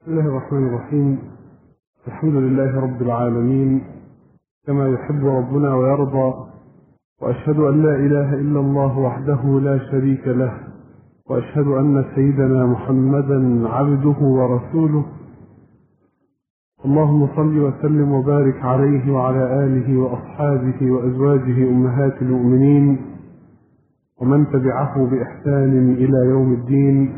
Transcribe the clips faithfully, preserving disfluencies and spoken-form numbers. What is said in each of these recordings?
بسم الله الرحمن الرحيم. الحمد لله رب العالمين كما يحب ربنا ويرضى، وأشهد أن لا إله إلا الله وحده لا شريك له، وأشهد أن سيدنا محمدا عبده ورسوله. اللهم صل وسلم وبارك عليه وعلى آله وأصحابه وأزواجه أمهات المؤمنين ومن تبعه بإحسان إلى يوم الدين.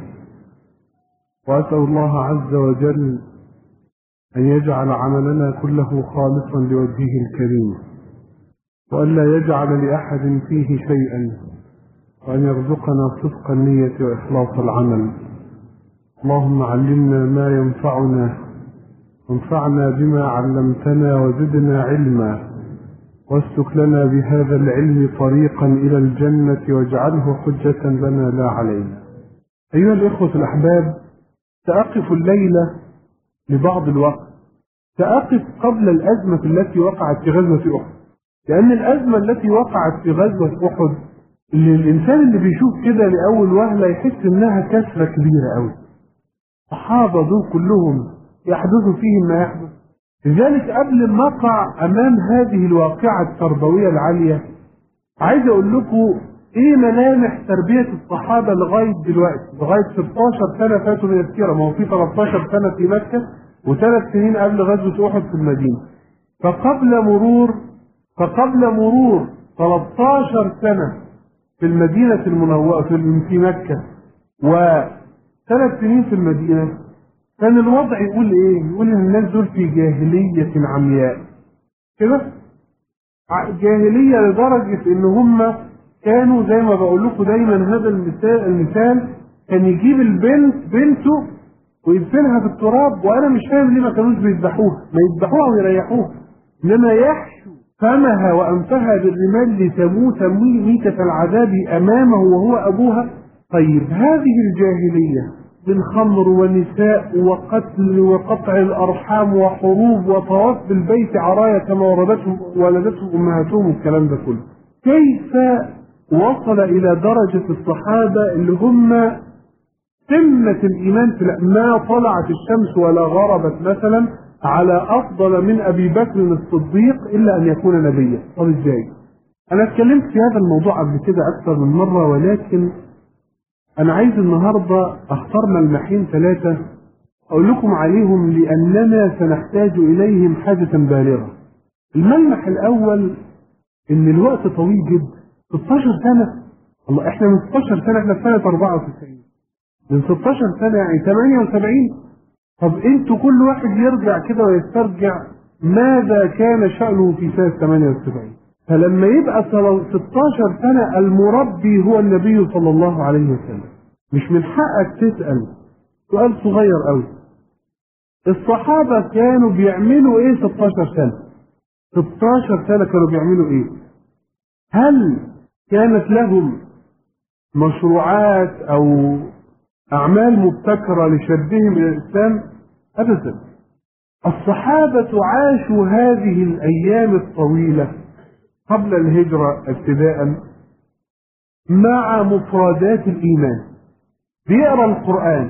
وأسأل الله عز وجل أن يجعل عملنا كله خالصا لوجهه الكريم، وأن لا يجعل لأحد فيه شيئا، وأن يرزقنا صدق النية وإخلاص العمل. اللهم علمنا ما ينفعنا، وانفعنا بما علمتنا، وزدنا علما، واسلك لنا بهذا العلم طريقا إلى الجنة، واجعله حجة لنا لا علينا. أيها الإخوة الأحباب، سأقف الليلة لبعض الوقت، سأقف قبل الأزمة التي وقعت في غزوة أحد، لأن الأزمة التي وقعت في غزوة أحد اللي الإنسان اللي بيشوف كده لأول وهلة يحس إنها كسرة كبيرة أوي. الصحابة دول كلهم يحدث فيهم ما يحدث. لذلك قبل ما أقع أمام هذه الواقعة التربوية العالية، عايز أقول لكم إيه ملامح تربية الصحابة لغاية دلوقتي، لغاية ستاشر سنة فاتوا من السيرة. ما هو في تلتاشر سنة في مكة وثلاث سنين قبل غزوة أحد في المدينة. فقبل مرور فقبل مرور تلتاشر سنة في المدينة المنورة في مكة وثلاث سنين في المدينة، كان الوضع يقول إيه؟ يقول إن الناس دول في جاهلية عمياء كده، جاهلية لدرجة إن هم كانوا زي ما بقول لكم دايما هذا المثال المثال كان يجيب البنت بنته ويدفنها في التراب، وانا مش فاهم ليه ما كانوش بيذبحوها، ما يذبحوها ويريحوها، انما يحشو فمها وانفها بالرمال لتموت ميتة العذاب امامه وهو ابوها. طيب هذه الجاهلية من خمر ونساء وقتل وقطع الارحام وحروب وطواف بالبيت عرايا كما ولدتهم ولدتهم امهاتهم والكلام ده كله، كيف وصل إلى درجة الصحابة اللي هم قمة الإيمان في ما طلعت الشمس ولا غربت مثلا على أفضل من أبي بكر الصديق إلا أن يكون نبيا؟ طب إزاي؟ أنا اتكلمت في هذا الموضوع قبل كده أكثر من مرة، ولكن أنا عايز النهاردة أختار ملمحين ثلاثة أقول لكم عليهم لأننا سنحتاج إليهم حاجة بالغة. الملمح الأول إن الوقت طويل جدا، ستاشر سنة. الله، احنا من ستاشر سنة، احنا في سنة أربعة وتسعين، من ستاشر سنة يعني ثمانية وسبعين. طب انتوا كل واحد يرجع كده ويسترجع ماذا كان شأنه في سنة ثمانية وسبعين. فلما يبقى ستاشر سنة المربي هو النبي صلى الله عليه وسلم، مش من حقك تسأل سؤال صغير قوي، الصحابة كانوا بيعملوا ايه ستاشر سنة؟ ستاشر سنة كانوا بيعملوا ايه؟ هل كانت لهم مشروعات او اعمال مبتكرة لشدهم الى الاسلام؟ ابدا. الصحابة عاشوا هذه الايام الطويلة قبل الهجرة ابتداء مع مفردات الايمان، بيقرأ القرآن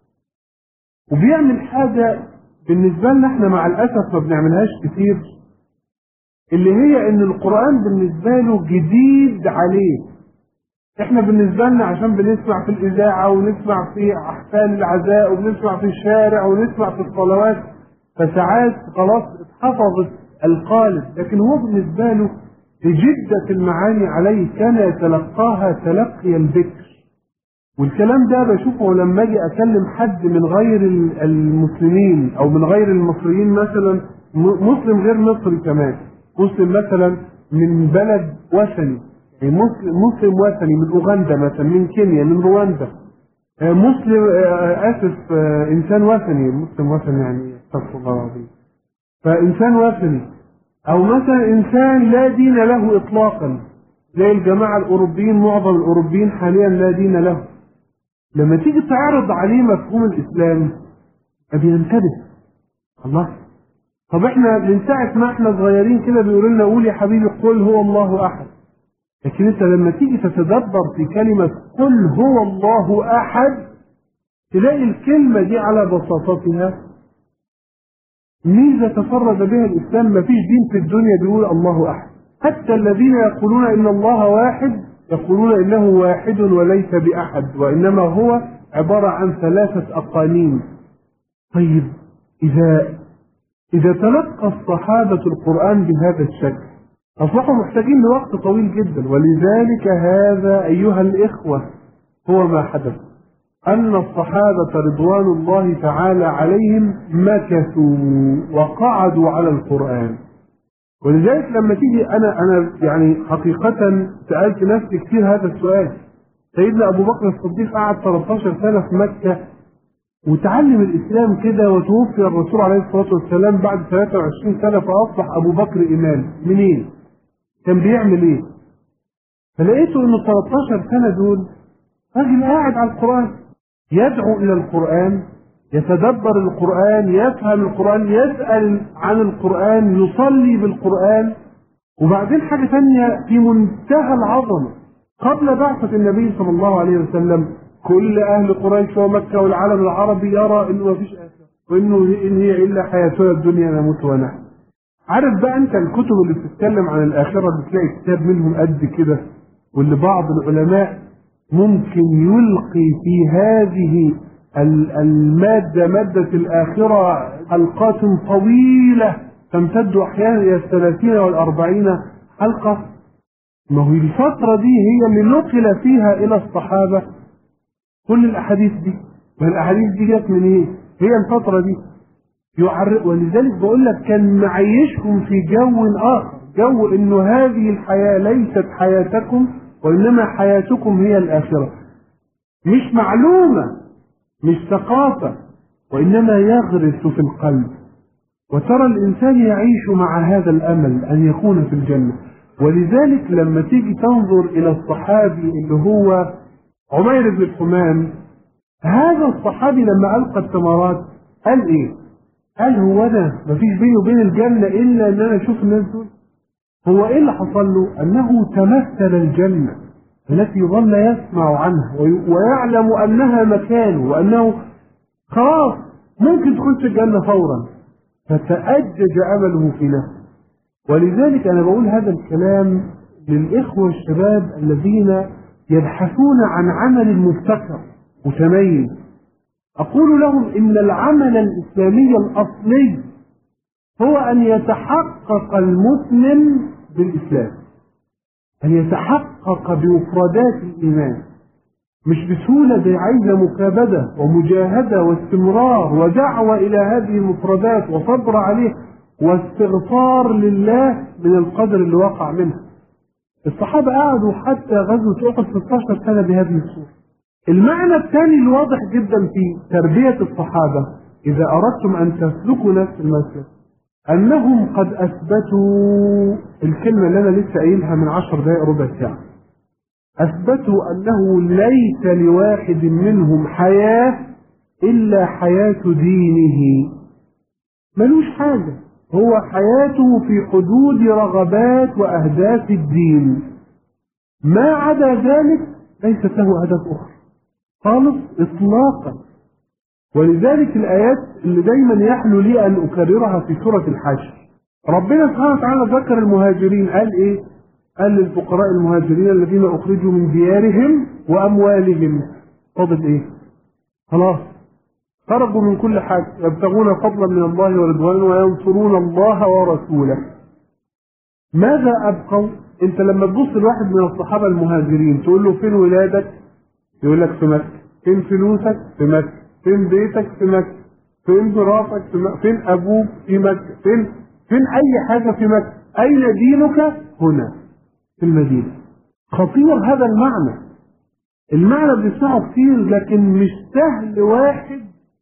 وبيعمل حاجة بالنسبة لنا احنا مع الاسف ما بنعملهاش كتير، اللي هي ان القرآن بالنسبة له جديد عليه. احنا بالنسبة لنا عشان بنسمع في الاذاعة ونسمع في احفال العزاء وبنسمع في الشارع ونسمع في الصلوات، فساعات خلاص اتحفظت القالب، لكن هو بالنسبة له بجدة المعاني عليه كان يتلقاها تلقي الذكر. والكلام ده بشوفه لما اجي اكلم حد من غير المسلمين او من غير المصريين، مثلا مسلم غير مصري كمان، مسلم مثلا من بلد وثني، يعني مسلم مسلم وثني من اوغندا مثلا، من كينيا، من رواندا، مسلم اسف انسان وثني، مسلم وثني يعني استغفر الله العظيم، فانسان وثني، او مثلا انسان لا دين له اطلاقا زي الجماعه الاوروبيين، معظم الاوروبيين حاليا لا دين له. لما تيجي تعرض عليه مفهوم الاسلام بينتبه. الله، طب احنا من ساعة ما احنا صغيرين كده بيقولوا لنا قول يا حبيبي قل هو الله احد، لكن انت لما تيجي تتدبر في كلمة قل هو الله احد تلاقي الكلمة دي على بساطتها ميزة تفرد بها الإسلام. ما فيش دين في الدنيا بيقول الله أحد، حتى الذين يقولون إن الله واحد يقولون إنه واحد وليس بأحد، وإنما هو عبارة عن ثلاثة أقانيم. طيب إذا إذا تلقى الصحابة القرآن بهذا الشكل أصبحوا محتاجين لوقت طويل جدا، ولذلك هذا أيها الإخوة هو ما حدث، أن الصحابة رضوان الله تعالى عليهم مكثوا وقعدوا على القرآن. ولذلك لما تيجي أنا أنا يعني حقيقة سألت نفسي كثير هذا السؤال. سيدنا أبو بكر الصديق قعد ثلاثة عشر سنة في مكة وتعلم الإسلام كده، وتوفي الرسول عليه الصلاة والسلام بعد ثلاثة وعشرين سنة، فأصبح أبو بكر إمام. منين؟ كان بيعمل إيه؟ فلقيته إنه ثلاثة عشر سنة دول راجل قاعد على القرآن، يدعو إلى القرآن، يتدبر القرآن، يفهم القرآن، يسأل عن القرآن، يصلي بالقرآن. وبعدين حاجة ثانية في منتهى العظمة، قبل بعثة النبي صلى الله عليه وسلم كل أهل قريش ومكة والعالم العربي يرى إنه ما فيش آخرة، وإنه إن هي إلا حياتنا الدنيا نموت ونحن. عارف بقى أنت الكتب اللي بتتكلم عن الآخرة بتلاقي كتاب منهم قد كده، واللي بعض العلماء ممكن يلقي في هذه المادة مادة الآخرة حلقات طويلة تمتد أحيانا إلى الثلاثين والأربعين حلقة. ما هو الفترة دي هي اللي نقل فيها إلى الصحابة كل الأحاديث دي، والأحاديث دي جت من إيه؟ هي الفترة دي يعرق. ولذلك بقول لك كان معيشهم في جو آخر، جو إنه هذه الحياة ليست حياتكم وإنما حياتكم هي الآخرة. مش معلومة، مش ثقافة، وإنما يغرس في القلب. وترى الإنسان يعيش مع هذا الأمل أن يكون في الجنة. ولذلك لما تيجي تنظر إلى الصحابي اللي هو عمير بن الحمام، هذا الصحابي لما ألقى الثمرات قال إيه؟ قال هو أنا مفيش بيني وبين الجنة إلا أن أنا أشوف الناس دول. هو إيه اللي حصل له؟ أنه تمثل الجنة التي ظل يسمع عنها ويعلم أنها مكانه، وأنه خلاص ممكن تخش الجنة فورا، فتأجج أمله في نفسه. ولذلك أنا بقول هذا الكلام للإخوة الشباب الذين يبحثون عن عمل مبتكر متميز. أقول لهم إن العمل الإسلامي الأصلي هو أن يتحقق المسلم بالإسلام، أن يتحقق بمفردات الإيمان، مش بسهولة دي، عايزة مكابدة ومجاهدة واستمرار ودعوة إلى هذه المفردات وصبر عليه واستغفار لله من القدر اللي وقع منها. الصحابة قعدوا حتى غزوة أحد ستة عشر سنة بهذه الصورة. المعنى الثاني الواضح جدا في تربية الصحابة إذا أردتم أن تسلكوا نفس المسلك، أنهم قد أثبتوا الكلمة اللي أنا لسه قايلها من عشر دقائق ربع ساعة، أثبتوا أنه ليس لواحد منهم حياة إلا حياة دينه. ملوش حاجة، هو حياته في حدود رغبات وأهداف الدين، ما عدا ذلك ليست له أهداف أخرى خالص إطلاقا. ولذلك الآيات اللي دايما يحلو لي أن أكررها في سورة الحشر، ربنا سبحانه وتعالى ذكر المهاجرين، قال إيه؟ قال للفقراء المهاجرين الذين أخرجوا من ديارهم وأموالهم. فضل إيه؟ خلاص خرجوا من كل حاجة، يبتغون فضلا من الله ورضوانا وينصرون الله ورسوله. ماذا أبقوا؟ أنت لما تبص لواحد من الصحابة المهاجرين تقول له فين ولادك؟ يقول لك في مكة. فين فلوسك؟ في مكة. فين بيتك؟ في مكة. فين مراتك؟ في مكة. فين أبوك؟ في مكة. فين فين أي حاجة في مكة. أين دينك؟ هنا في المدينة. خطير هذا المعنى. المعنى بنسمعه كتير لكن مش سهل واحد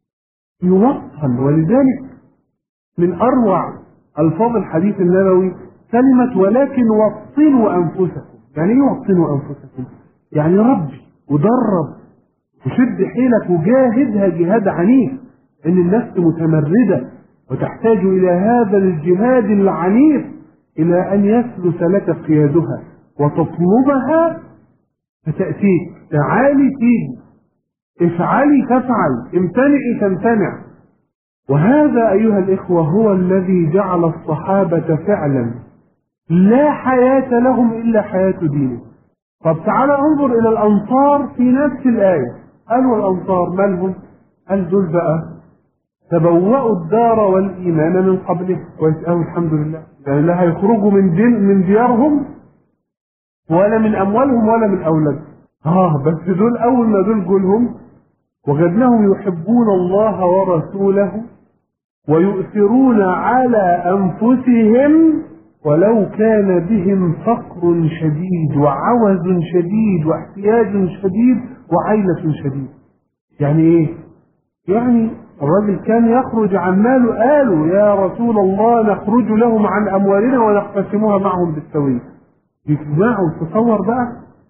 يوطن. ولذلك من أروع ألفاظ الحديث النبوي كلمة ولكن وطنوا أنفسكم. يعني إيه وطنوا أنفسكم؟ يعني ربي ودرب وشد حيلك وجاهدها جهاد عنيف، إن النفس متمردة وتحتاج إلى هذا الجهاد العنيف إلى أن يسلس لك قيادها وتطلبها فتأتيك. تعالي تيجي افعلي تفعل، امتنعي تمتنع. وهذا أيها الإخوة هو الذي جعل الصحابة فعلا لا حياة لهم إلا حياة دينه. طب تعالى انظر إلى الأنصار في نفس الآية، قالوا الأنصار مالهم؟ قال دول بقى تبوأوا الدار والإيمان من قبله. كويس أوي الحمد لله، يعني لا هيخرجوا من دين من ديارهم ولا من أموالهم ولا من أولادهم. آه بس دول أول ما دول جولهم وجدناهم يحبون الله ورسوله ويؤثرون على أنفسهم ولو كان بهم فقر شديد وعوز شديد واحتياج شديد وعيلة شديد. يعني إيه؟ يعني الرجل كان يخرج عن ماله، قالوا يا رسول الله نخرج لهم عن أموالنا ونقتسمها معهم بالسوية. يسمعوا، تصور بقى،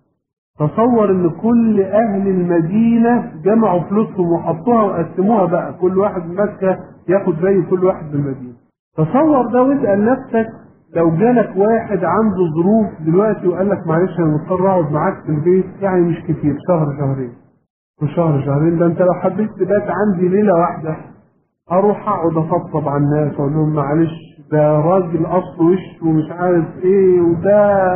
تصور ان كل اهل المدينة جمعوا فلوسهم وحطوها وقسموها بقى، كل واحد من مكة ياخد زي كل واحد من المدينة. تصور ده واسأل نفسك لو جالك واحد عنده ظروف دلوقتي وقال لك معلش انا مضطر اقعد معاك في البيت، يعني مش كتير، شهر شهرين، وشهر شهرين ده انت لو حبيت تبات عندي ليلة واحدة اروح اقعد افضفض على الناس واقول لهم معلش ده راجل اصل وش ومش عارف ايه وده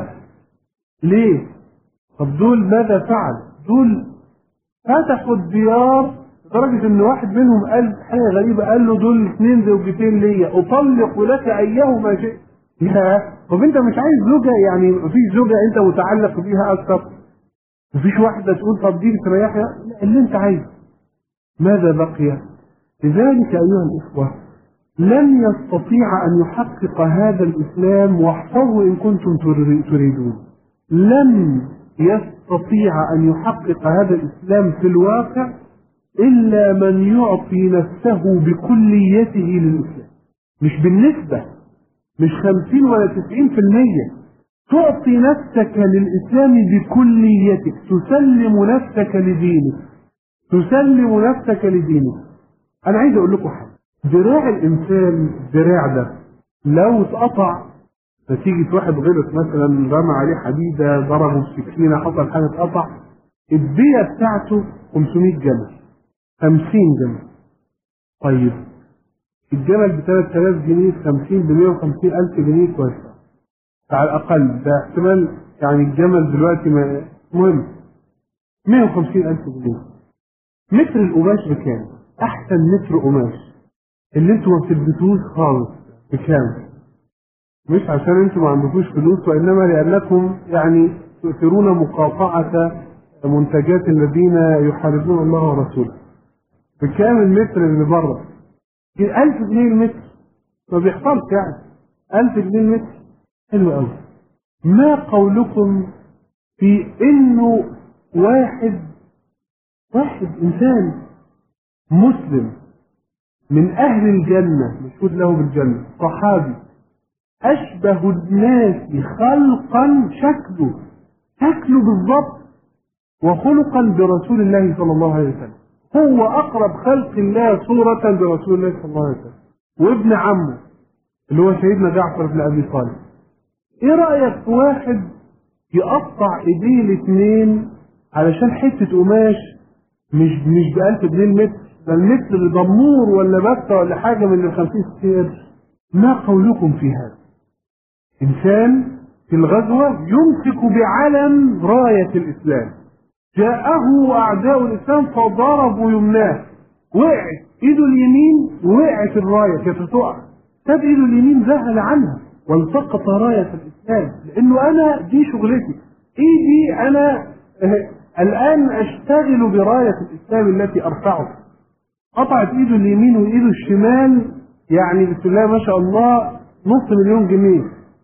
ليه. طب دول ماذا فعل؟ دول فتحوا الديار لدرجة ان واحد منهم قال حاجة غريبة، قال له دول اثنين زوجتين ليا اطلق لك ايهما شئت. يا طب انت مش عايز زوجة؟ يعني مفيش زوجة انت متعلق بيها اكثر؟ مفيش واحدة تقول طب دي بتريحها؟ لا، اللي انت عايزه. ماذا بقي؟ لذلك ايها الاخوة لن يستطيع ان يحقق هذا الاسلام، واحفظوا ان كنتم تريدون، لن يستطيع ان يحقق هذا الاسلام في الواقع الا من يعطي نفسه بكليته للاسلام. مش بالنسبة، مش خمسين ولا تسعين في المية، تعطي نفسك للاسلام بكليتك، تسلم نفسك لدينك، تسلم نفسك لدينك. انا عايز اقول لكم حاجة، ذراع الانسان، الذراع ده لو اتقطع نتيجة واحد غلط مثلا رمى عليه حديدة، ضربه بسكينة، حصل حاجة اتقطع، الدية بتاعته خمسمائة جمل، خمسين جمل. طيب الجمل ب ثلاثة آلاف جنيه، خمسين ب مئة وخمسين ألف جنيه كويس على الأقل، ده احتمال يعني الجمل دلوقتي ما مهم مئة وخمسين ألف جنيه. متر القماش بكام؟ أحسن متر قماش اللي انتوا ما بتلبسوش خالص بكام؟ مش عشان انتم ما عندكوش فلوس، وانما لانكم يعني تؤثرون مقاطعة منتجات الذين يحاربون الله ورسوله. بكام المتر اللي بره؟ ألف جنيه المتر، ما بيحصلش يعني. ألف جنيه المتر حلو قوي. ما قولكم في انه واحد واحد انسان مسلم من اهل الجنة مشهود له بالجنة، صحابي أشبه الناس خلقا، شكله شكله بالضبط وخلقا برسول الله صلى الله عليه وسلم، هو أقرب خلق الله صورة برسول الله صلى الله عليه وسلم، وابن عمه اللي هو سيدنا جعفر بن أبي طالب. إيه رأيك في واحد يقطع إيديه الاثنين علشان حتة قماش مش مش بألف جنيه المتر، ده المتر ضمور ولا بكة ولا حاجة من الخمسين ستين قرش؟ ما قولكم في هذا؟ إنسان في الغزوة يمسك بعلم راية الإسلام، جاءه أعداء الإسلام فضربوا يمناه، وقعت إيده اليمين وقعت الراية كانت تقع، ساب إيده اليمين ذهل عنها والتقط راية الإسلام، لأنه أنا دي شغلتي، إيدي أنا اه الآن أشتغل براية الإسلام التي أرفعها. قطعت إيده اليمين وإيده الشمال، يعني بسم الله ما شاء الله نص مليون جنيه،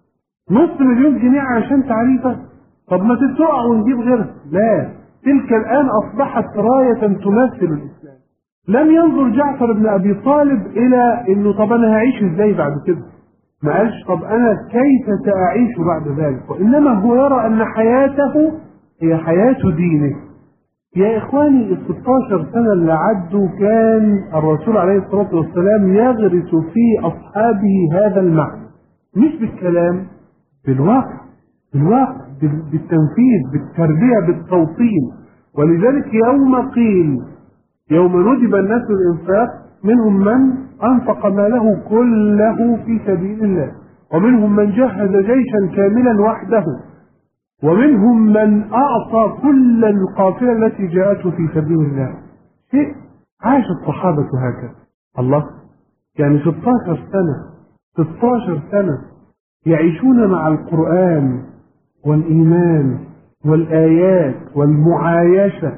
نص مليون جنيه عشان تعريفة. طب ما تتوقع ونجيب غيرها؟ لا، تلك الآن أصبحت راية تمثل الإسلام. لم ينظر جعفر بن أبي طالب إلى إنه طب أنا هعيش إزاي بعد كده، ما قالش طب أنا كيف سأعيش بعد ذلك، وإنما هو يرى أن حياته هي حياة دينه. يا إخواني الستاشر سنة اللي عدوا كان الرسول عليه الصلاة والسلام يغرس في أصحابه هذا المعنى، مش بالكلام، بالواقع، بالواقع، بالتنفيذ، بالتربية، بالتوطين. ولذلك يوم قيل يوم ندب الناس الإنفاق منهم من أنفق ماله كله في سبيل الله، ومنهم من جهز جيشا كاملا وحده، ومنهم من أعطى كل القافلة التي جاءته في سبيل الله. شيء عاش الصحابة هكذا. الله، يعني ستاشر سنة ستاشر سنة يعيشون مع القرآن والإيمان والآيات والمعايشة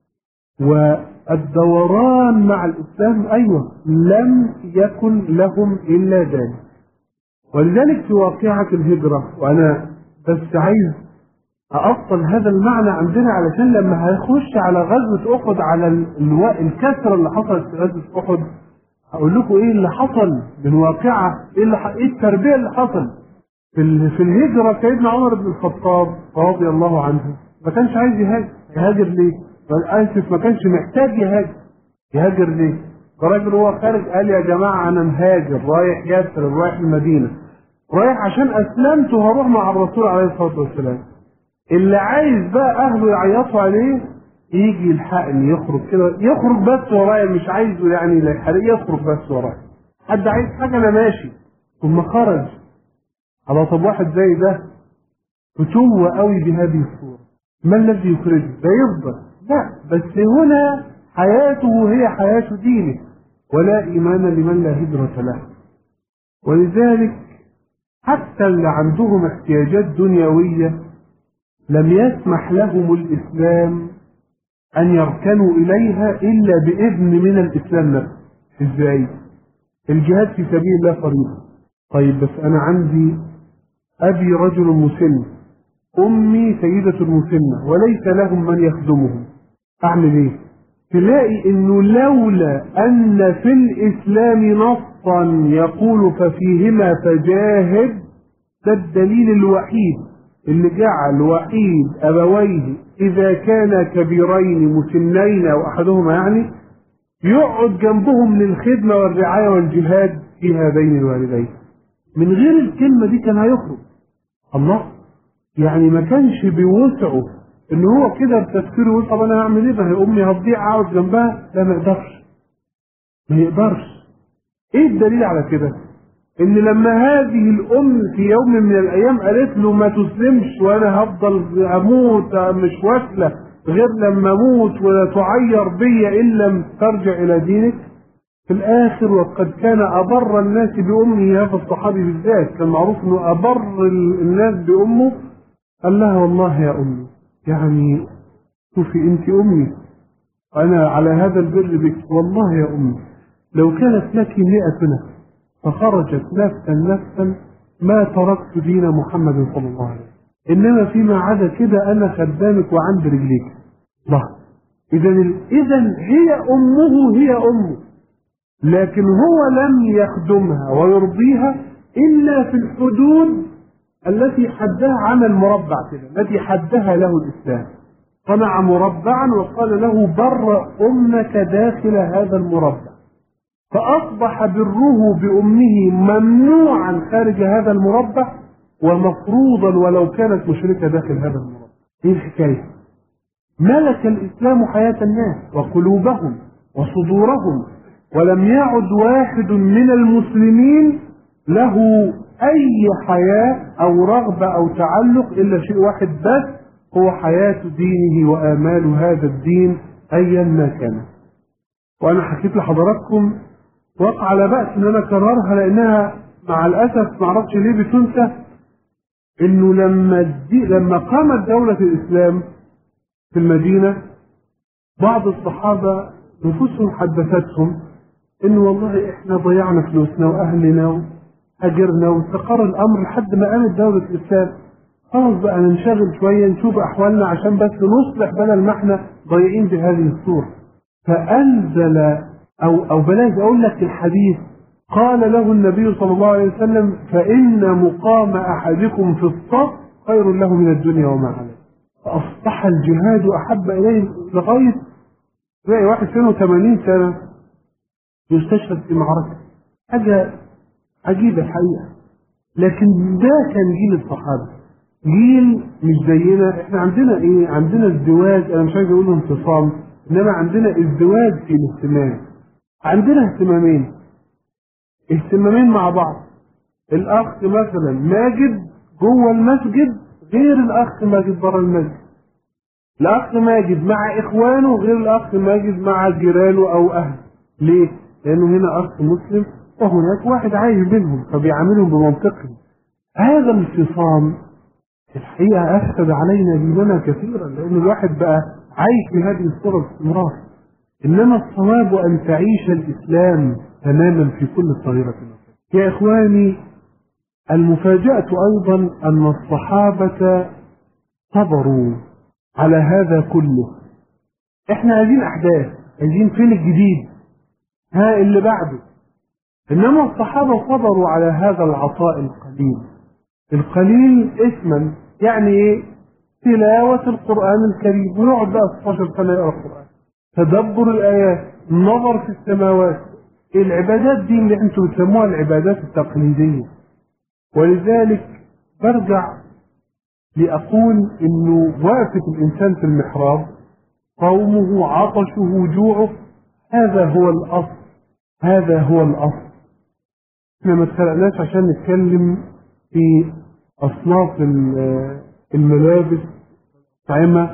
والدوران مع الإسلام. أيوة، لم يكن لهم إلا ذلك. ولذلك في واقعة الهجرة، وأنا بس عايز أأصل هذا المعنى عندنا علشان لما هيخش على غزوة أحد، على الكسرة اللي حصلت في غزوة أحد، هقول لكم إيه اللي حصل من واقعة، إيه, اللي ح... إيه التربية اللي حصل في, في الهجرة. سيدنا عمر بن الخطاب رضي الله عنه ما كانش عايز يهاجر. يهاجر ليه؟ آسف، ما كانش محتاج يهاجر. يهاجر ليه؟ الراجل هو خارج قال يا جماعة أنا مهاجر رايح يثرب، رايح المدينة، رايح عشان أسلمت وهروح مع الرسول عليه الصلاة والسلام. اللي عايز بقى أهله يعيطوا عليه يجي يلحقني، يخرج كده، يخرج بس ورايا، مش عايزه يعني لا يحرق، يخرج بس ورايا. حد عايز حاجة أنا ماشي. ثم خرج. على طب واحد زي ده فتوه قوي بهذه الصورة، ما الذي يخرجه؟ ده يفضل؟ لا، بس هنا حياته هي حياة دينه، ولا إيمان لمن لا هجرة له. ولذلك حتى اللي عندهم احتياجات دنيوية لم يسمح لهم الإسلام أن يركنوا إليها إلا بإذن من الإسلام نفسه. إزاي؟ الجهاد في سبيل الله فريضة. طيب بس أنا عندي أبي رجل مسن، أمي سيدة مسنة، وليس لهم من يخدمهم، أعمل إيه؟ تلاقي إنه لولا أن في الإسلام نصا يقول ففيهما فجاهد، ده الدليل الوحيد اللي جعل وحيد أبويه إذا كان كبيرين مسنين أو أحدهما يعني يقعد جنبهم للخدمة والرعاية والجهاد في هذين الوالدين. من غير الكلمة دي كان هيخرج. الله، يعني ما كانش بيوسعه ان هو كده بتفكيره يقول طب انا هعمل ايه؟ ما هي امي هتضيع اقعد جنبها؟ لا، ما يقدرش ما يقدرش. ايه الدليل على كده؟ ان لما هذه الام في يوم من الايام قالت له ما تسلمش وانا هفضل اموت مش واكله غير لما اموت ولا تعير بي ان لم ترجع الى دينك، في الاخر وقد كان ابر الناس بامه، هذا الصحابي بالذات كان معروف انه ابر الناس بامه، قال لها والله يا امي، يعني شوفي انت امي انا على هذا البر بك، والله يا امي لو كانت لك مئة نفس فخرجت نفسا نفسا ما تركت دين محمد صلى الله عليه وسلم، انما فيما عدا كده انا خدامك وعند رجليك. الله، اذا اذا هي امه هي امه، لكن هو لم يخدمها ويرضيها الا في الحدود التي حدها عمل مربع كده، التي حدها له الاسلام. صنع مربعا وقال له بر امك داخل هذا المربع، فأصبح بره بأمه ممنوعا خارج هذا المربع ومفروضا ولو كانت مشركة داخل هذا المربع. ايه الحكاية؟ ملك الإسلام حياة الناس وقلوبهم وصدورهم، ولم يعد واحد من المسلمين له أي حياة أو رغبة أو تعلق إلا شيء واحد بس، هو حياة دينه وآمال هذا الدين أيا ما كان. وأنا حكيت لحضراتكم وقع على بأس ان انا اكررها لانها مع الاسف ما اعرفش ليه بتنسى، انه لما دي لما قامت دولة الاسلام في المدينة بعض الصحابة نفوسهم حدثتهم انه والله احنا ضيعنا فلوسنا واهلنا وهاجرنا واستقر الامر لحد ما قامت دولة الاسلام، خلاص بقى ننشغل شوية نشوف احوالنا عشان بس نصلح بدل ما احنا ضايعين بهذه الصورة. فانزل أو أو بلاش أقول لك الحديث، قال له النبي صلى الله عليه وسلم فإن مقام أحدكم في الصف خير له من الدنيا وما عليه. فأصبح الجهاد أحب إليه لغاية تلاقي واحد سنه ثمانين سنة يستشهد في معركة، حاجة عجيبة الحقيقة. لكن ده كان جيل الصحابة، جيل مش زينا. احنا عندنا ايه؟ عندنا ازدواج، انا مش عايز اقول انفصام، انما عندنا ازدواج في الاهتمام. عندنا اهتمامين اهتمامين مع بعض. الاخ مثلا ماجد جوه المسجد غير الاخ ماجد بره المسجد. الاخ ماجد مع اخوانه غير الاخ ماجد مع جيرانه او اهله. ليه؟ لانه هنا اخ مسلم وهناك واحد عايش بينهم فبيعاملهم بمنطقهم. هذا الانفصام الحقيقه افسد علينا ديننا كثيرا، لان الواحد بقى عايش بهذه الصوره باستمرار. انما الصواب ان تعيش الاسلام تماما في كل صغيره. يا اخواني، المفاجاه ايضا ان الصحابه صبروا على هذا كله. احنا عايزين احداث، عايزين فين الجديد، ها اللي بعده. انما الصحابه صبروا على هذا العطاء القليل. القليل اسما يعني ايه؟ تلاوه القران الكريم، ويقعد بقى ستاشر سنه يقرا القران، تدبر الايات، النظر في السماوات، العبادات دي اللي انتم بتسموها العبادات التقليديه. ولذلك برجع لأقول إنه وقفة الإنسان في المحراب، صومه، عطشه، جوعه، هذا هو الأصل، هذا هو الأصل. احنا ما اتخلقناش عشان نتكلم في أصناف الملابس، الأطعمة،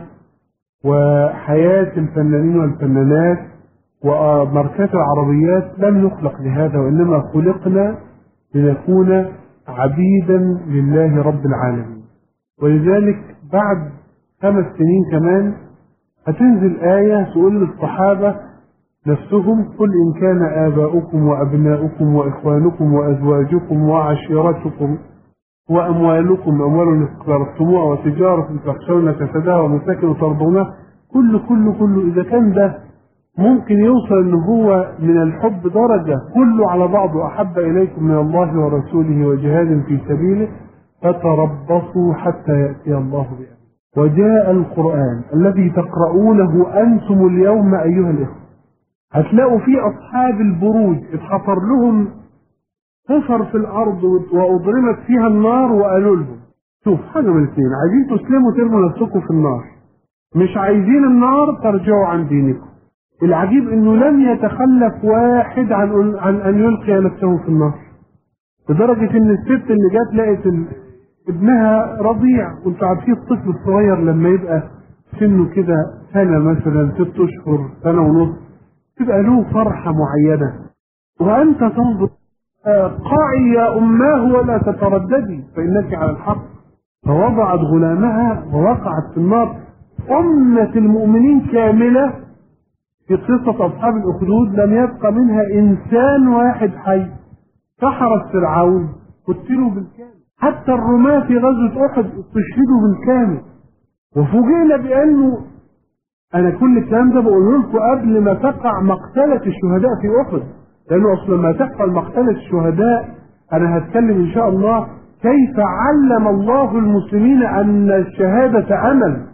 وحياة الفنانين والفنانات، وماركات العربيات. لم نخلق لهذا، وإنما خلقنا لنكون عبيدا لله رب العالمين. ولذلك بعد خمس سنين كمان هتنزل آية تقول للصحابة نفسهم: قل إن كان آباؤكم وأبناؤكم وإخوانكم وأزواجكم وعشيرتكم وأموالكم أموال اقترفتموها وتجارة تخشون كسادها ومساكن ترضونها، كل كل كل إذا كان ده ممكن يوصل إن هو من الحب درجة كله على بعضه أحب إليكم من الله ورسوله وجهاد في سبيله فتربصوا حتى يأتي الله بأمره. وجاء القرآن الذي تقرؤونه أنتم اليوم أيها الإخوة، هتلاقوا فيه أصحاب البروج اتحفر لهم حفر في الأرض وأضرمت فيها النار، وقالوا لهم شوف حاجة من الاثنين: عايزين تسلموا ترموا نفسكم في النار، مش عايزين النار ترجعوا عن دينكم. العجيب انه لم يتخلف واحد عن عن ان يلقي نفسه في النار، لدرجة ان الست اللي جت لقت ابنها رضيع. وانتوا عارفين الطفل الصغير لما يبقى سنه كده سنة مثلا، ست اشهر، سنة ونص، تبقى له فرحة معينة. وانت تنظر قاعي يا اماه ولا تترددي فانك على الحق. فوضعت غلامها ووقعت في النار. أمة المؤمنين كاملة في قصة أصحاب الأخدود لم يبقى منها إنسان واحد حي. سحرة فرعون قتلوا بالكامل، حتى الرماة في غزوة أحد استشهدوا بالكامل. وفوجئنا بأنه، أنا كل الكلام ده بقول لكم قبل ما تقع مقتلة الشهداء في أحد، لأنه أصلا ما تحصل مقتلة الشهداء أنا هتكلم إن شاء الله كيف علم الله المسلمين أن الشهادة أمل،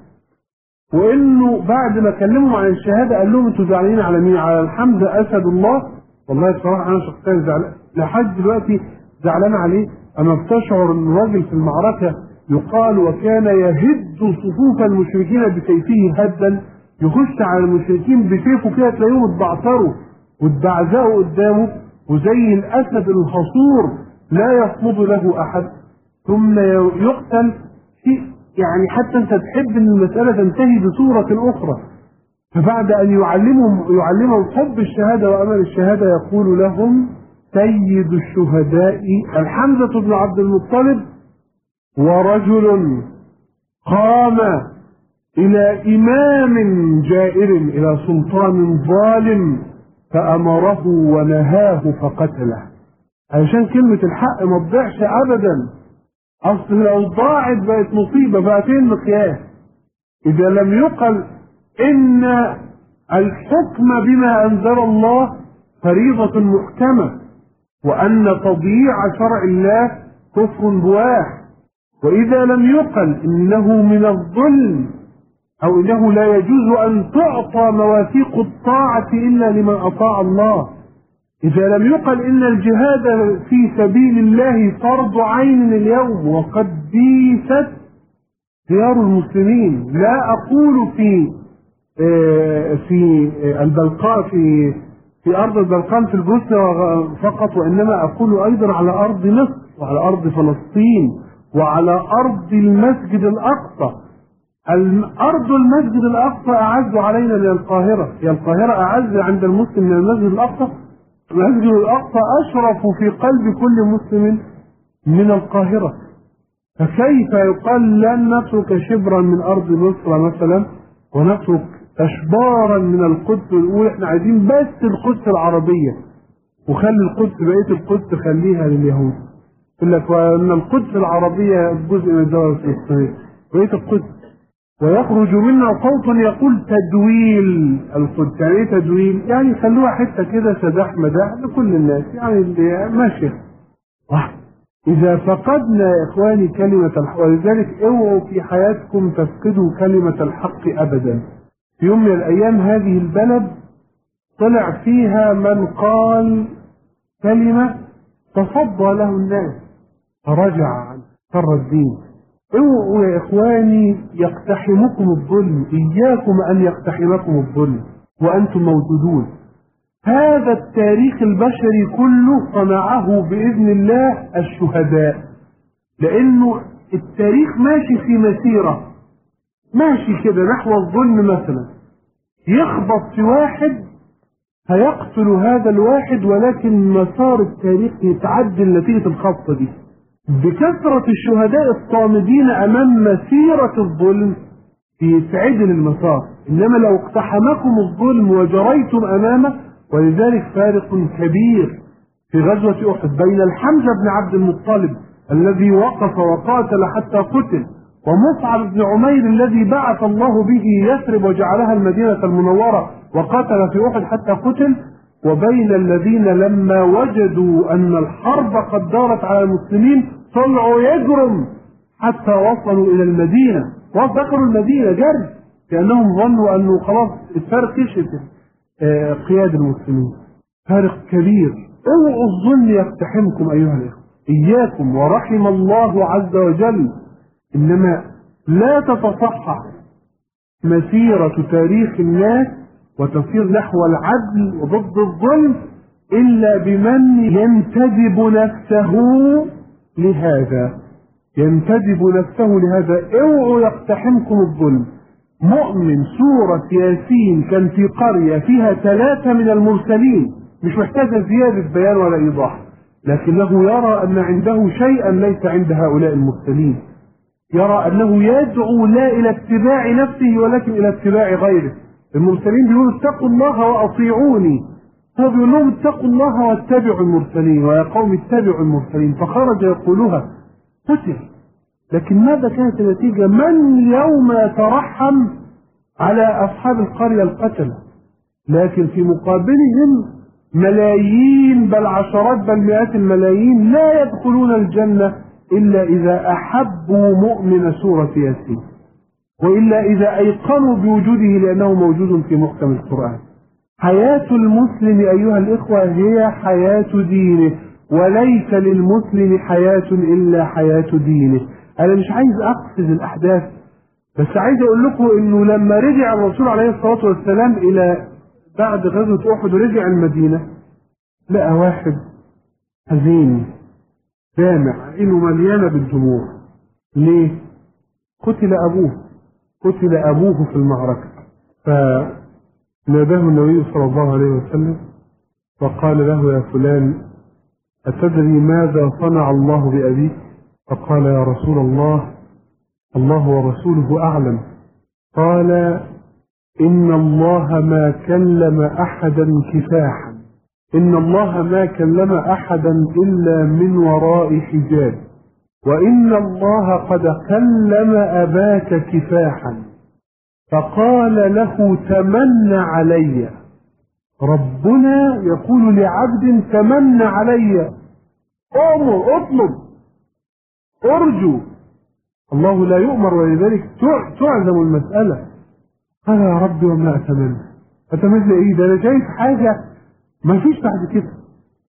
وانه بعد ما كلمهم عن الشهاده قال لهم انتوا زعلانين على مين؟ على الحمزه اسد الله. والله بصراحه انا شخصيا زعلان لحد دلوقتي، زعلان عليه. انا بتشعر ان الراجل في المعركه يقال وكان يهد صفوف المشركين بسيفه هدا، يخش على المشركين بسيفه كده تلاقيهم اتبعثروا واتبعزقوا قدامه، وزي الاسد الخصور لا يصمد له احد، ثم يقتل في يعني حتى انت تحب ان المسألة تنتهي بصورة اخرى. فبعد ان يعلمهم يعلمهم حب الشهادة وامل الشهادة يقول لهم سيد الشهداء الحمزة بن عبد المطلب، ورجل قام الى امام جائر الى سلطان ظالم فامره ونهاه فقتله. علشان كلمة الحق ما تضيعش ابدا. اصل لو ضاعت بقت مصيبة. بقى فين المقياس؟ اذا لم يقل ان الحكم بما انزل الله فريضة محكمة، وان تضييع شرع الله كفر بواح، واذا لم يقل انه من الظلم او انه لا يجوز ان تعطى مواثيق الطاعة الا لمن اطاع الله، إذا لم يقل إن الجهاد في سبيل الله فرض عين اليوم وقد بيست ديار المسلمين. لا أقول في في البلقاء في في أرض البلقان في البوسنة فقط، وإنما أقول أيضا على أرض مصر وعلى أرض فلسطين وعلى أرض المسجد الأقصى. أرض المسجد الأقصى أعز علينا من القاهرة. هي القاهرة أعز عند المسلم من المسجد الأقصى؟ المسجد الأقصى أشرف في قلب كل مسلم من القاهرة. فكيف يقال لن نترك شبرا من أرض مصر مثلا ونترك أشبارا من القدس ونقول احنا عايزين بس القدس العربية وخلي القدس بقية القدس خليها لليهود. يقول لك وأن القدس العربية جزء من الدولة الفلسطينية بقية القدس، ويخرج منها صوت يقول تدويل القدس. يعني ايه تدويل؟ يعني خلوها حتة كده سداح مداح لكل الناس، يعني اللي ماشية. إذا فقدنا يا إخواني كلمة الحق، ولذلك اوعوا في حياتكم تفقدوا كلمة الحق أبدا. في يوم من الأيام هذه البلد طلع فيها من قال كلمة تصدى له الناس فرجع عن شر الدين. اوعوا يا إخواني يقتحمكم الظلم، إياكم أن يقتحمكم الظلم وأنتم موجودون. هذا التاريخ البشري كله صنعه بإذن الله الشهداء، لأنه التاريخ ماشي في مسيرة، ماشي كده نحو الظلم مثلا، يخبط في واحد هيقتل هذا الواحد، ولكن مسار التاريخ يتعدل نتيجة الخبطة دي. بكثرة الشهداء الصامدين أمام مسيرة الظلم يتعدل المسار، إنما لو اقتحمكم الظلم وجريتم أمامه. ولذلك فارق كبير في غزوة أحد بين الحمزة بن عبد المطلب الذي وقف وقاتل حتى قتل، ومصعب بن عمير الذي بعث الله به يثرب وجعلها المدينة المنورة وقاتل في أحد حتى قتل، وبين الذين لما وجدوا أن الحرب قد دارت على المسلمين طلعوا يجرم حتى وصلوا إلى المدينة ودخلوا المدينة جري، لأنهم ظنوا أنه خلاص اتفركشت قيادة المسلمين. فارق كبير. اوعوا الظن يقتحمكم أيها الإخوة، إياكم ورحم الله عز وجل. إنما لا تتصحح مسيرة تاريخ الناس وتصير نحو العدل وضد الظلم إلا بمن ينتدب نفسه لهذا، ينتدب نفسه لهذا. اوعوا يقتحمكم الظلم. مؤمن سورة ياسين كان في قرية فيها ثلاثة من المرسلين، مش محتاجة زيادة بيان ولا إيضاح، لكنه يرى أن عنده شيئا ليس عند هؤلاء المرسلين. يرى أنه يدعو لا إلى اتباع نفسه ولكن إلى اتباع غيره. المرسلين بيقولوا اتقوا الله وأطيعوني، هو بيقول لهم اتقوا الله واتبعوا المرسلين، ويا قوم اتبعوا المرسلين، فخرج يقولها قتل. لكن ماذا كانت النتيجة؟ من يوم يترحم على أصحاب القرية القتل، لكن في مقابلهم ملايين بل عشرات بل مئات الملايين لا يدخلون الجنة إلا إذا أحبوا مؤمن سورة ياسين، وإلا إذا أيقنوا بوجوده لأنه موجود في محكم القرآن. حياة المسلم أيها الإخوة هي حياة دينه، وليس للمسلم حياة إلا حياة دينه. أنا مش عايز أقصد الأحداث، بس عايز أقول لكم إنه لما رجع الرسول عليه الصلاة والسلام إلى بعد غزوة أحد ورجع المدينة لقى واحد حزين دامع عينه مليانة بالدموع. ليه؟ قتل أبوه، قتل أبوه في المعركة. فناداه النبي صلى الله عليه وسلم وقال له يا فلان أتدري ماذا صنع الله بأبيك؟ فقال يا رسول الله الله ورسوله أعلم. قال إن الله ما كلم أحدا كفاحا، إن الله ما كلم أحدا إلا من وراء حجاب، وإن الله قد كلم أباك كفاحا. فقال له تمن علي، ربنا يقول لعبد تمن علي، أمر اطلب ارجو. الله لا يؤمر، ولذلك تعزم المسألة. قال يا ربي وما أتمنى، أتمنى إيه؟ ده أنا شايف حاجة ما فيش بعد كده.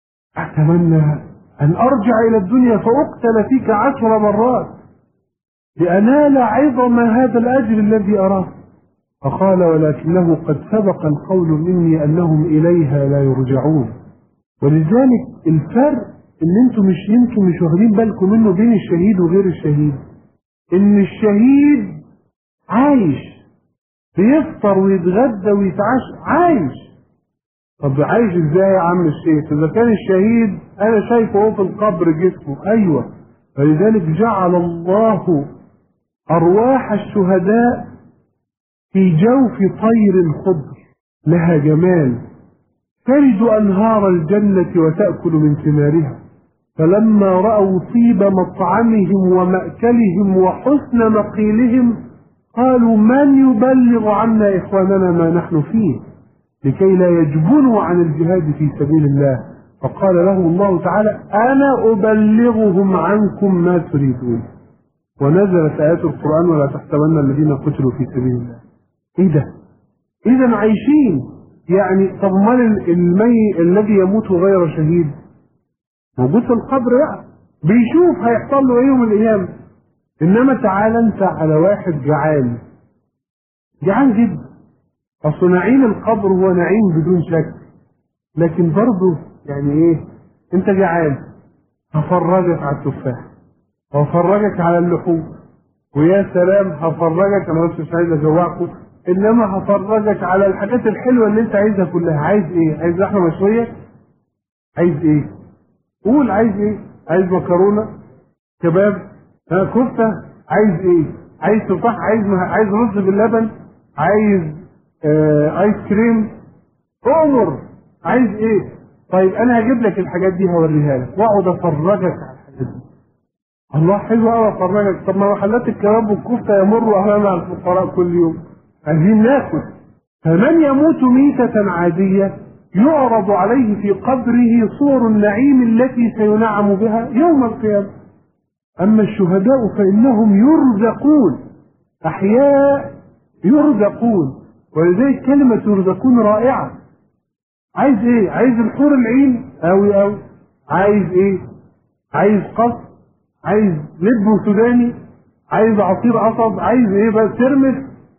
أتمنى أن أرجع إلى الدنيا فأقتل فيك عشر مرات. لأنال عظم هذا الأجر الذي أراه. فقال ولكنه قد سبق القول مني أنهم إليها لا يرجعون. ولذلك الفرق ان انتم مش يمكن مش واخدين بالكم منه بين الشهيد وغير الشهيد، ان الشهيد عايش بيفطر ويتغدى ويتعشى، عايش. طب عايش ازاي يا عم الشيخ؟ اذا كان الشهيد انا شايفه هو في القبر جسمه، ايوه. فلذلك جعل الله ارواح الشهداء في جوف طير الخضر لها جمال ترد انهار الجنة وتأكل من ثمارها. فلما رأوا طيب مطعمهم ومأكلهم وحسن مقيلهم قالوا من يبلغ عنا إخواننا ما نحن فيه لكي لا يجبنوا عن الجهاد في سبيل الله. فقال له الله تعالى أنا أبلغهم عنكم ما تريدون. ونزلت آيات القرآن ولا تحسبن الذين قتلوا في سبيل الله. إيه ده؟ إذا عايشين يعني. طب مال المي الذي يموت غير شهيد موجود في القبر بقى بيشوف هيحصل له ايه يوم القيامه. انما تعال انت على واحد جعان جعان جدا. اصل نعيم القبر هو نعيم بدون شك، لكن برضه يعني ايه؟ انت جعان هفرجك على التفاح وهفرجك على اللحوم ويا سلام هفرجك، انا بس مش عايز اجوعكم، انما هفرجك على الحاجات الحلوه اللي انت عايزها كلها. عايز ايه؟ عايز لحمه مشويه؟ عايز ايه؟ قول عايز ايه؟ عايز مكرونه؟ كباب؟ ها كفته؟ عايز ايه؟ عايز تفاح؟ عايز مه... عايز رز باللبن؟ عايز آه... ايس كريم؟ امر عايز ايه؟ طيب انا هجيب لك الحاجات دي هوريها لك واقعد افرجك على الحاجات دي. الله حلو قوي افرجك. طب ما محلات الكباب والكفته يمروا امام الفقراء كل يوم، عايزين ناكل. فمن يموت ميتة عادية يعرض عليه في قبره صور النعيم التي سينعم بها يوم القيامة. أما الشهداء فإنهم يرزقون أحياء يرزقون. ولذلك كلمة يرزقون رائعة. عايز ايه؟ عايز الحور العين أوي أوي. عايز ايه؟ عايز قص؟ عايز لب سوداني؟ عايز عصير قصب؟ عايز ايه بقى؟ ترمس؟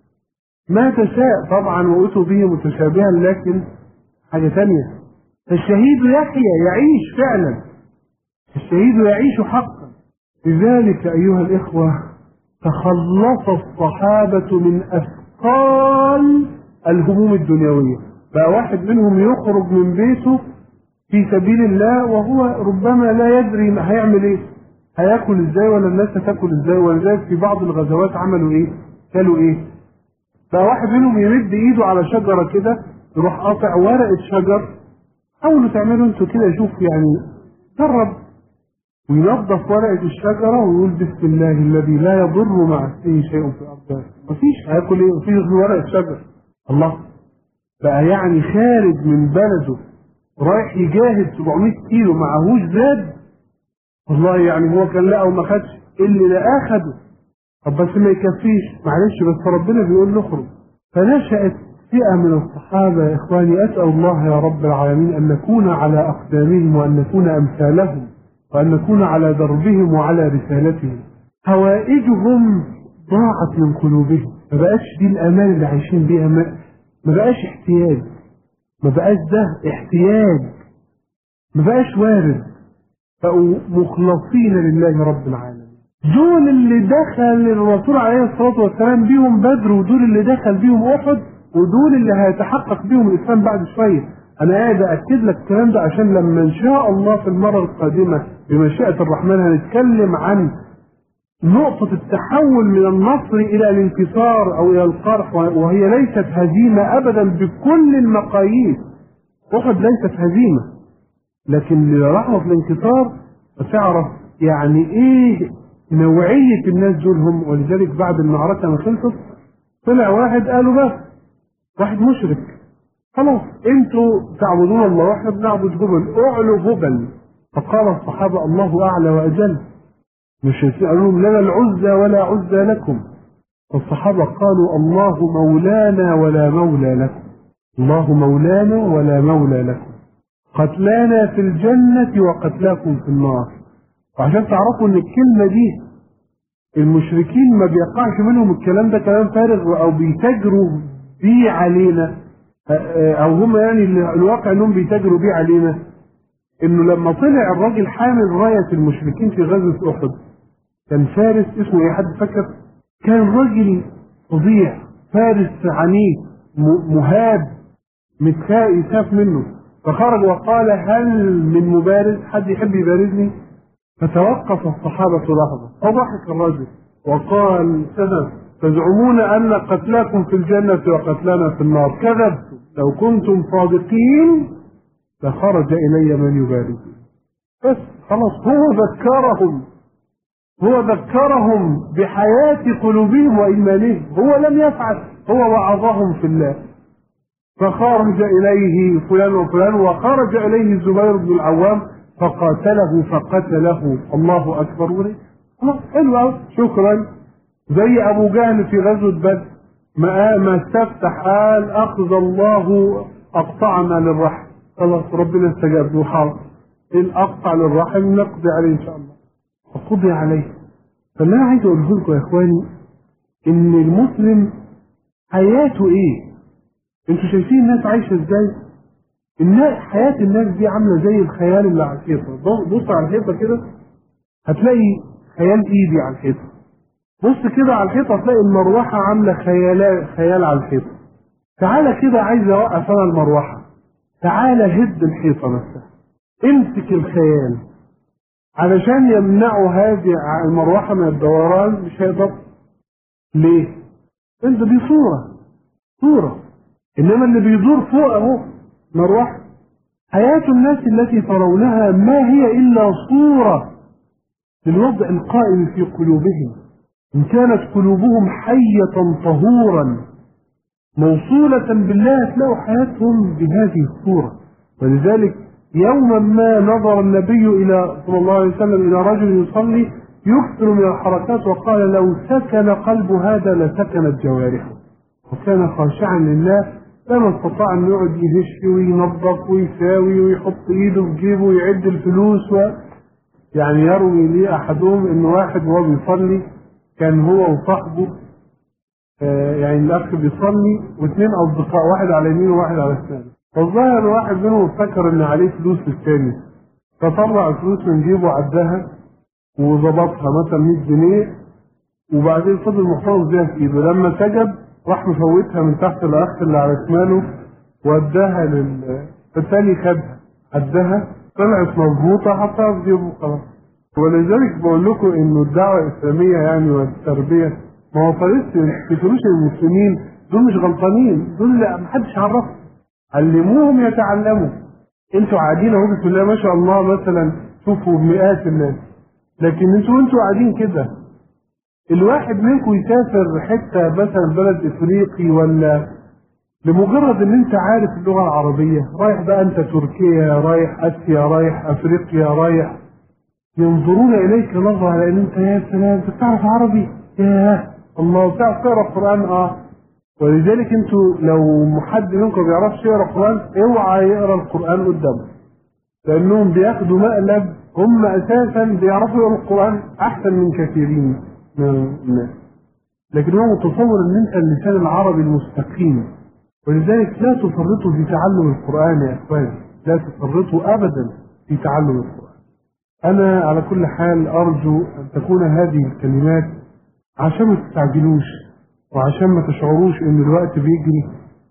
ما تشاء طبعا وأتوا به متشابها، لكن حاجة ثانية. الشهيد يحيى يعيش فعلا، الشهيد يعيش حقا. لذلك أيها الإخوة تخلص الصحابة من أثقال الهموم الدنيوية. بقى واحد منهم يخرج من بيته في سبيل الله وهو ربما لا يدري هيعمل ايه، هياكل ازاي ولا الناس هتاكل ازاي. ولذلك في بعض الغزوات عملوا ايه؟ قالوا ايه؟ بقى واحد منهم يمد ايده على شجرة كده يروح قاطع ورقة شجر. حاولوا تعملوا انتوا كده، شوف يعني جرب، وينظف ورقة الشجرة ويقول بسم الله الذي لا يضر مع اسمه شيء في الأرض. مفيش هياكل ايه؟ مفيش غير ورقة شجر. الله، بقى يعني خارج من بلده رايح يجاهد سبعمية كيلو معهوش زاد. والله يعني هو كان لقى وما خدش، اللي لقاه خده. طب بس ما يكفيش، معلش بس ربنا بيقول نخرج. فنشأت فئة من الصحابة يا إخواني، أسأل الله يا رب العالمين أن نكون على أقدامهم وأن نكون أمثالهم وأن نكون على دربهم وعلى رسالتهم. هوائجهم ضاعت من قلوبهم، ما بقاش دي الأمان اللي عايشين بيها، ما, ما بقاش احتياج، ما بقاش ده احتياج، ما بقاش وارد. بقوا مخلصين لله رب العالمين. دول اللي دخل الرسول عليه الصلاة والسلام بيهم بدر، ودول اللي دخل بيهم أحد، ودول اللي هيتحقق بيهم الإسلام بعد شوية. أنا قاعد أكد لك الكلام ده عشان لما إن شاء الله في المرة القادمة بمشيئة الرحمن هنتكلم عن نقطة التحول من النصر إلى الانتصار أو إلى القرح، وهي ليست هزيمة أبدا بكل المقاييس. أحد ليست هزيمة، لكن لرحمة الانتصار فتعرف يعني إيه نوعية الناس دول هم. ولذلك بعد المعركة ما خلصت طلع واحد قالوا بس واحد مشرك، خلاص انتوا تعبدون الله واحنا بنعبد هبل، اعلوا هبل. فقال الصحابة الله أعلى وأجل. مش قالوا لهم لنا العزى ولا عزى لكم. الصحابة قالوا الله مولانا ولا مولى لكم، الله مولانا ولا مولى لكم، قتلانا في الجنة وقتلاكم في النار. وعشان تعرفوا ان الكلمة دي المشركين ما بيقعش منهم الكلام ده كلام فارغ او بيتاجروا بيه علينا، او هم يعني الواقع انهم بيتاجروا بيه علينا، انه لما طلع الراجل حامل راية المشركين في غزوة احد كان فارس اسمه ايه حد فاكر؟ كان راجل فظيع، فارس عنيف مهاب متخاء يخاف منه، فخرج وقال هل من مبارز؟ حد يحب يبارزني؟ فتوقف الصحابة لحظة فضحك الرجل وقال كذب، تزعمون أن قتلاكم في الجنة وقتلانا في النار، كذبتم، لو كنتم صادقين لخرج إلي من يبارزني. بس خلاص هو ذكرهم هو ذكرهم بحياة قلوبهم وإيمانهم، هو لم يفعل، هو وعظهم في الله. فخرج إليه فلان وفلان، وخرج إليه الزبير بن العوام فقاتله فقتله، الله أكبر. خلاص حلو، شكرا. زي أبو جهل في غزوة بدر ما ما استفتح قال أخذ الله أقطعنا للرحم، خلاص ربنا استجاب له، حاضر إن أقطع للرحم نقضي عليه إن شاء الله، فقضي عليه. فاللي أنا عايز أقوله لكم يا إخواني إن المسلم حياته إيه؟ أنتوا شايفين الناس عايشة إزاي؟ الناس حياة الناس دي عاملة زي الخيال اللي على الحيطة، بص على الحيطة كده هتلاقي خيال إيدي على الحيطة، بص كده على الحيطة هتلاقي المروحة عاملة خيال خيال على الحيطة. تعالى كده عايز أوقف أنا المروحة، تعالى هد الحيطة نفسها، امسك الخيال علشان يمنعوا هذه المروحة من الدوران، مش هيقدر. ليه؟ انت دي صورة صورة، انما اللي بيدور فوق اهو مروحة. حياة الناس التي ترونها ما هي الا صورة للوضع القائم في قلوبهم، ان كانت قلوبهم حية طهورا موصولة بالله تلاقوا حياتهم بهذه الصورة. ولذلك يوما ما نظر النبي إلى صلى الله عليه وسلم إلى رجل يصلي يكثر من الحركات وقال لو سكن قلب هذا لسكنت جوارحه، وكان خاشعا لله فما استطاع أن يقعد يهش وينظف ويساوي ويحط إيده في جيبه ويعد الفلوس و... يعني يروي لي أحدهم إن واحد وهو بيصلي كان هو وصاحبه آه يعني الأخ بيصلي واثنين أصدقاء، واحد على يمين وواحد على الشمال، فالظاهر واحد منهم افتكر ان عليه فلوس للثاني، فطلع الفلوس من جيبه وعدها وظبطها مثلا مية جنيه، وبعدين فضل محتفظ بيها في ايده. لما سجد راح مفوتها من تحت الاخ اللي على شماله واداها لل الثاني، خدها عدها طلعت مظبوطه حطها في جيبه خلاص. ولذلك بقول لكم انه الدعوه الاسلاميه يعني والتربيه ما وصلتش في فلوس المسلمين، دول مش غلطانين، دول لا محدش عرفهم، علموهم يتعلموا. انتوا قاعدين اهو بسم الله ما شاء الله مثلا شوفوا مئات الناس، لكن انتوا انتوا قاعدين كده الواحد منكم يسافر حته مثلا بلد افريقي ولا لمجرد ان انت عارف اللغه العربيه، رايح بقى انت تركيا، رايح اسيا، رايح افريقيا، رايح ينظرون اليك نظره على ان انت يا سلام انت بتعرف عربي، يا الله بتعرف تقرا القران. اه ولذلك انتوا لو حد منكم ما بيعرفش يقرا القران اوعى يقرا القران قدامه، لانهم بياخدوا مقلب، هم اساسا بيعرفوا يقروا القران احسن من كثيرين من الناس، لكن هو متصور ان انت اللسان العربي المستقيم. ولذلك لا تفرطوا في تعلم القران يا اخواني، لا تفرطوا ابدا في تعلم القران. انا على كل حال ارجو ان تكون هذه الكلمات عشان ما تستعجلوش، وعشان ما تشعروش ان الوقت بيجري،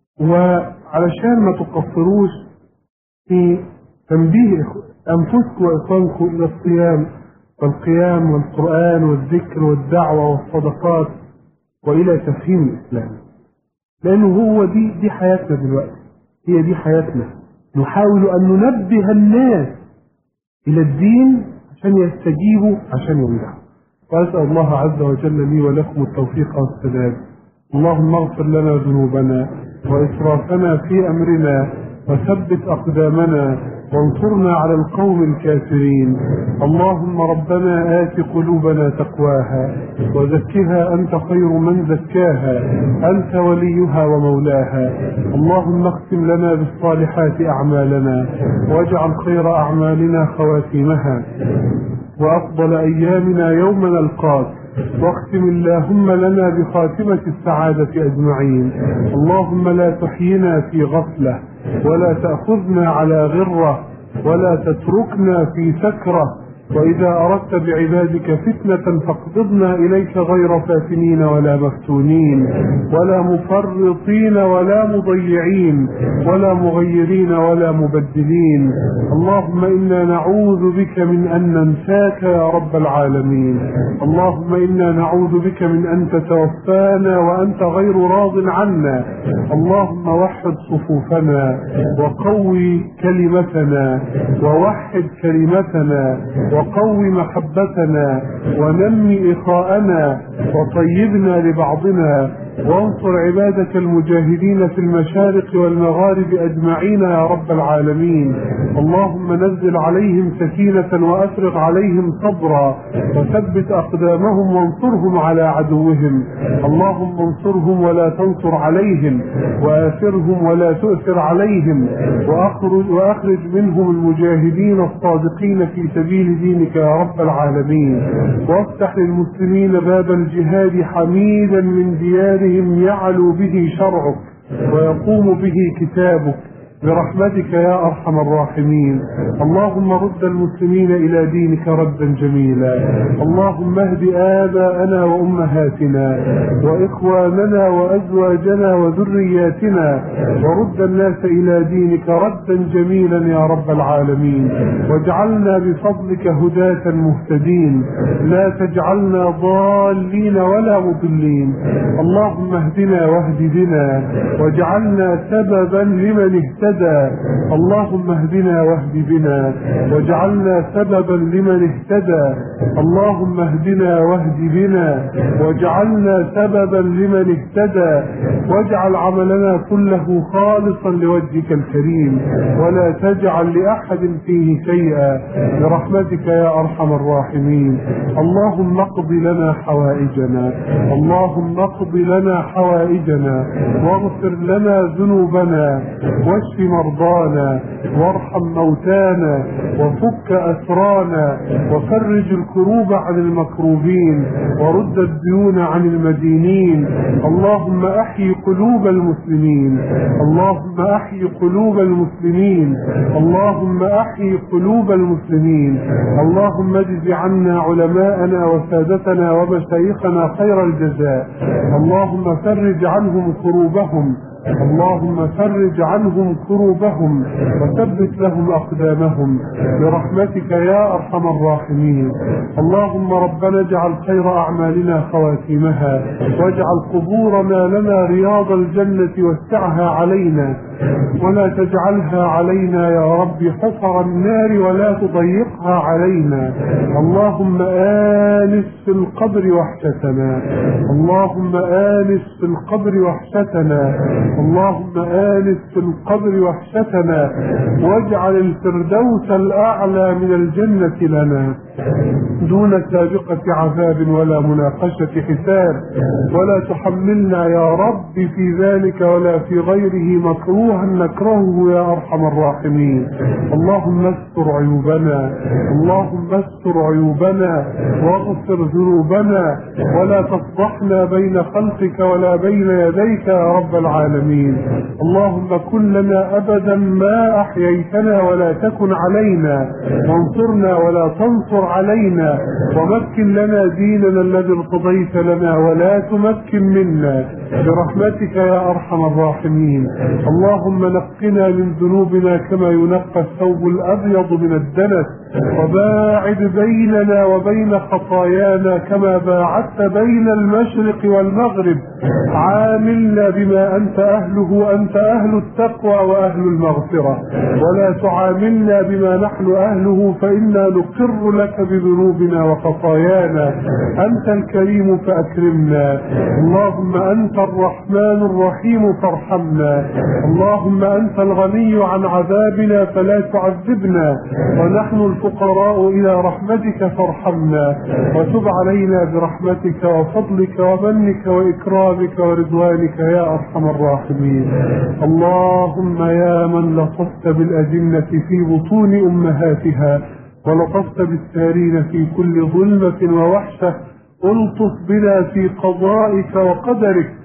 وعلشان ما تقصروش في تنبيه انفسكم واخوانكم الى الصيام والقيام والقران والذكر والدعوه والصدقات والى تفهيم الاسلام، لانه هو دي دي حياتنا دلوقتي، هي دي حياتنا. نحاول ان ننبه الناس الى الدين عشان يستجيبوا عشان ينجحوا. واسال الله عز وجل لي ولكم التوفيق والسداد. اللهم اغفر لنا ذنوبنا وإسرافنا في أمرنا وثبت أقدامنا وانصرنا على القوم الكافرين. اللهم ربنا آت قلوبنا تقواها وزكها أنت خير من زكاها، أنت وليها ومولاها. اللهم اختم لنا بالصالحات أعمالنا واجعل خير أعمالنا خواتيمها، وأفضل أيامنا يوم نلقاك. واختم اللهم لنا بخاتمة السعادة أجمعين. اللهم لا تحينا في غفلة، ولا تأخذنا على غرة، ولا تتركنا في سكرة، وإذا أردت بعبادك فتنة فاقبضنا إليك غير فاتنين ولا مفتونين ولا مفرطين ولا مضيعين ولا مغيرين ولا مبدلين. اللهم إنا نعوذ بك من أن ننساك يا رب العالمين. اللهم إنا نعوذ بك من أن تتوفانا وأنت غير راض عنا. اللهم وحد صفوفنا وقوي كلمتنا ووحد كلمتنا وقوي محبتنا ونمي إخاءنا وطيبنا لبعضنا، وانصر عبادك المجاهدين في المشارق والمغارب أجمعين يا رب العالمين. اللهم نزل عليهم سكينة وأفرغ عليهم صبرا وثبت أقدامهم وانصرهم على عدوهم. اللهم انصرهم ولا تنصر عليهم، وآثرهم ولا تؤثر عليهم، وأخرج, وأخرج منهم المجاهدين الصادقين في سبيل دينك يا رب العالمين. وافتح للمسلمين باب الجهاد حميدا من ديارهم يعلو به شرعك ويقوم به كتابك برحمتك يا أرحم الراحمين. اللهم رد المسلمين إلى دينك ردا جميلا. اللهم اهد آباءنا وأمهاتنا وإخواننا وأزواجنا وذرياتنا، ورد الناس إلى دينك ردا جميلا يا رب العالمين. واجعلنا بفضلك هداة مهتدين، لا تجعلنا ضالين ولا مضلين. اللهم اهدنا واهد بنا واجعلنا سببا لمن اهتدى. اللهم اهدنا واهد بنا واجعلنا سببا لمن اهتدى. اللهم اهدنا واهد بنا واجعلنا سببا لمن اهتدى، واجعل عملنا كله خالصا لوجهك الكريم، ولا تجعل لأحد فيه شيئا برحمتك يا أرحم الراحمين. اللهم اقض لنا حوائجنا، اللهم اقض لنا حوائجنا واغفر لنا ذنوبنا واشف مرضانا وارحم موتانا وفك أسرانا وفرج الكروب عن المكروبين ورد الديون عن المدينين. اللهم أحيي قلوب المسلمين، اللهم أحيي قلوب المسلمين، اللهم أحيي قلوب المسلمين. اللهم اجز عنا علماءنا وسادتنا ومشايخنا خير الجزاء. اللهم فرج عنهم كروبهم، اللهم فرج عنهم كروبهم وثبت لهم أقدامهم برحمتك يا أرحم الراحمين. اللهم ربنا اجعل خير أعمالنا خواتيمها، واجعل قبورنا لنا رياض الجنة واسعها علينا، ولا تجعلها علينا يا رب حفر النار ولا تضيقها علينا. اللهم آنس في القبر وحشتنا، اللهم آنس في القبر وحشتنا، اللهم آنس في القبر وحشتنا، واجعل الفردوس الأعلى من الجنة لنا دون سابقة عذاب ولا مناقشة حساب، ولا تحملنا يا رب في ذلك ولا في غيره مكروها نكرهه يا أرحم الراحمين. اللهم استر عيوبنا، اللهم استر عيوبنا واغفر ذنوبنا، ولا تفضحنا بين خلقك ولا بين يديك يا رب العالمين. اللهم كن لنا أبدا ما أحييتنا ولا تكن علينا، وانصرنا ولا تنصر علينا، ومكن لنا ديننا الذي ارتضيت لنا ولا تمكن منا برحمتك يا أرحم الراحمين. اللهم نقنا من ذنوبنا كما ينقى الثوب الأبيض من الدنس، وباعد بيننا وبين خطايانا كما باعدت بين المشرق والمغرب. عاملنا بما أنت أهله، أنت أهل التقوى وأهل المغفرة، ولا تعاملنا بما نحن أهله فإنا نقر لك بذنوبنا وخطايانا. أنت الكريم فأكرمنا، اللهم أنت الرحمن الرحيم فارحمنا، اللهم أنت الغني عن عذابنا فلا تعذبنا، ونحن الفقراء إلى رحمتك فارحمنا، وتب علينا برحمتك وفضلك ومنك وإكرامك ورضوانك يا أرحم الراحمين. اللهم يا من لطفت بالأجنة في بطون أمهاتها ولطفت بالسارين في كل ظلمة ووحشة، الطف بنا في قضائك وقدرك